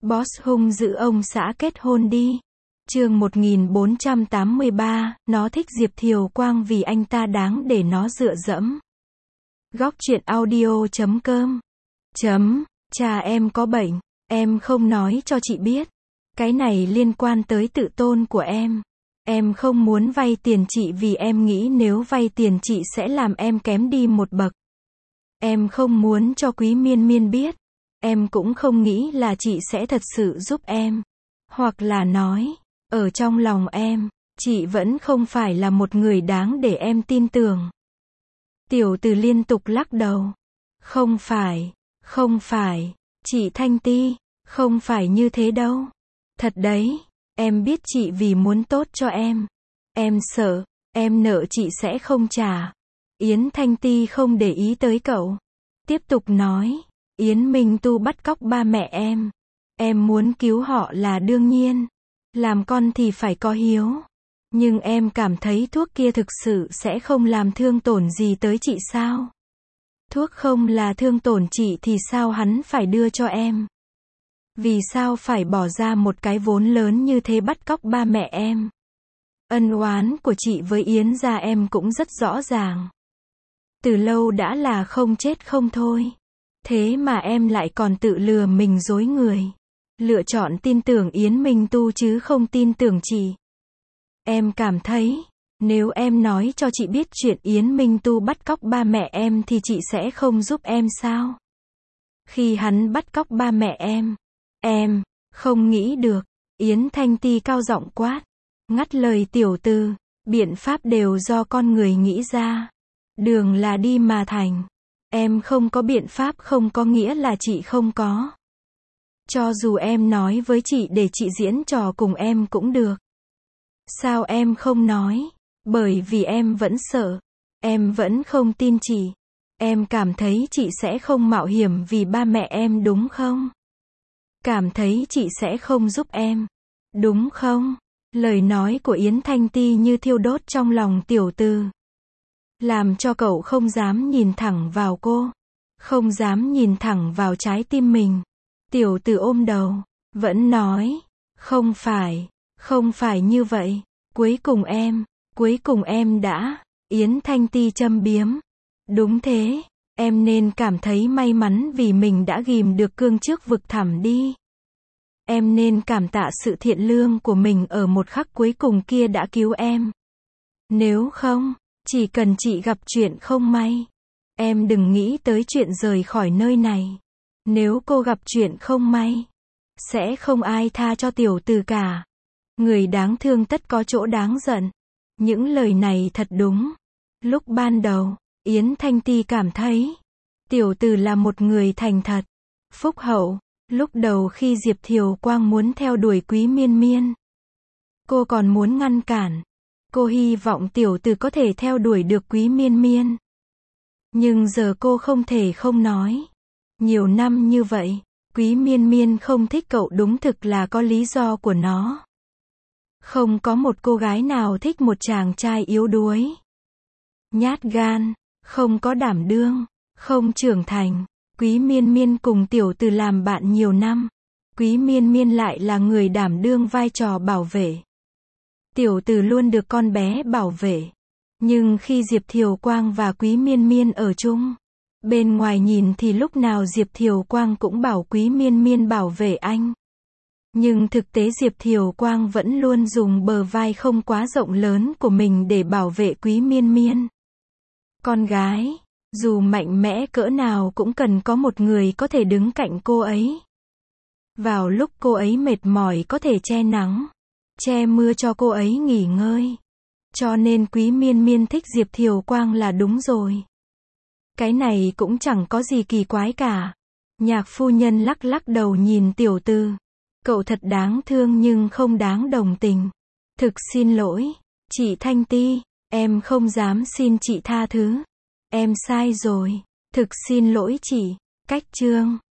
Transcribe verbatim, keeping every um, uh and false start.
Boss hung dữ ông xã kết hôn đi. Chương một nghìn bốn trăm tám mươi ba, nó thích Diệp Thiều Quang vì anh ta đáng để nó dựa dẫm. Góc truyện audio chấm com. Chấm, cha em có bệnh, em không nói cho chị biết. Cái này liên quan tới tự tôn của em. Em không muốn vay tiền chị vì em nghĩ nếu vay tiền chị sẽ làm em kém đi một bậc. Em không muốn cho Quý Miên Miên biết. Em cũng không nghĩ là chị sẽ thật sự giúp em. Hoặc là nói, ở trong lòng em, chị vẫn không phải là một người đáng để em tin tưởng. Tiểu Từ liên tục lắc đầu. Không phải, không phải, chị Thanh Ti, không phải như thế đâu. Thật đấy, em biết chị vì muốn tốt cho em. Em sợ, em nợ chị sẽ không trả. Yến Thanh Ti không để ý tới cậu. Tiếp tục nói, Yến Minh Tu bắt cóc ba mẹ em. Em muốn cứu họ là đương nhiên. Làm con thì phải có hiếu. Nhưng em cảm thấy thuốc kia thực sự sẽ không làm thương tổn gì tới chị sao? Thuốc không là thương tổn chị thì sao hắn phải đưa cho em? Vì sao phải bỏ ra một cái vốn lớn như thế bắt cóc ba mẹ em? Ân oán của chị với Yến gia em cũng rất rõ ràng. Từ lâu đã là không chết không thôi. Thế mà em lại còn tự lừa mình dối người. Lựa chọn tin tưởng Yến Minh Tu chứ không tin tưởng chị. Em cảm thấy, nếu em nói cho chị biết chuyện Yến Minh Tu bắt cóc ba mẹ em thì chị sẽ không giúp em sao? Khi hắn bắt cóc ba mẹ em, em không nghĩ được. Yến Thanh Ti cao giọng quát, ngắt lời Tiểu Từ, biện pháp đều do con người nghĩ ra. Đường là đi mà thành. Em không có biện pháp không có nghĩa là chị không có. Cho dù em nói với chị để chị diễn trò cùng em cũng được. Sao em không nói? Bởi vì em vẫn sợ. Em vẫn không tin chị. Em cảm thấy chị sẽ không mạo hiểm vì ba mẹ em đúng không? Cảm thấy chị sẽ không giúp em. Đúng không? Lời nói của Yến Thanh Ti như thiêu đốt trong lòng Tiểu Từ. Làm cho cậu không dám nhìn thẳng vào cô. Không dám nhìn thẳng vào trái tim mình. Tiểu Từ ôm đầu. Vẫn nói. Không phải. Không phải như vậy. Cuối cùng em. Cuối cùng em đã. Yến Thanh Ti châm biếm. Đúng thế. Em nên cảm thấy may mắn vì mình đã ghim được cương trước vực thẳm đi. Em nên cảm tạ sự thiện lương của mình ở một khắc cuối cùng kia đã cứu em. Nếu không, chỉ cần chị gặp chuyện không may, em đừng nghĩ tới chuyện rời khỏi nơi này. Nếu cô gặp chuyện không may, sẽ không ai tha cho Tiểu Từ cả. Người đáng thương tất có chỗ đáng giận. Những lời này thật đúng. Lúc ban đầu, Yến Thanh Ti cảm thấy Tiểu Từ là một người thành thật, phúc hậu. Lúc đầu khi Diệp Thiều Quang muốn theo đuổi Quý Miên Miên, cô còn muốn ngăn cản. Cô hy vọng Tiểu Từ có thể theo đuổi được Quý Miên Miên. Nhưng giờ cô không thể không nói. Nhiều năm như vậy, Quý Miên Miên không thích cậu đúng thực là có lý do của nó. Không có một cô gái nào thích một chàng trai yếu đuối, nhát gan, không có đảm đương, không trưởng thành. Quý Miên Miên cùng Tiểu Từ làm bạn nhiều năm. Quý Miên Miên lại là người đảm đương vai trò bảo vệ. Tiểu Từ luôn được con bé bảo vệ. Nhưng khi Diệp Thiều Quang và Quý Miên Miên ở chung, bên ngoài nhìn thì lúc nào Diệp Thiều Quang cũng bảo Quý Miên Miên bảo vệ anh. Nhưng thực tế Diệp Thiều Quang vẫn luôn dùng bờ vai không quá rộng lớn của mình để bảo vệ Quý Miên Miên. Con gái, dù mạnh mẽ cỡ nào cũng cần có một người có thể đứng cạnh cô ấy. Vào lúc cô ấy mệt mỏi có thể che nắng, che mưa cho cô ấy nghỉ ngơi. Cho nên Quý Miên Miên thích Diệp Thiều Quang là đúng rồi. Cái này cũng chẳng có gì kỳ quái cả. Nhạc phu nhân lắc lắc đầu nhìn Tiểu Từ. Cậu thật đáng thương nhưng không đáng đồng tình. Thực xin lỗi, chị Thanh Ti, em không dám xin chị tha thứ. Em sai rồi, thực xin lỗi chị. Cách chương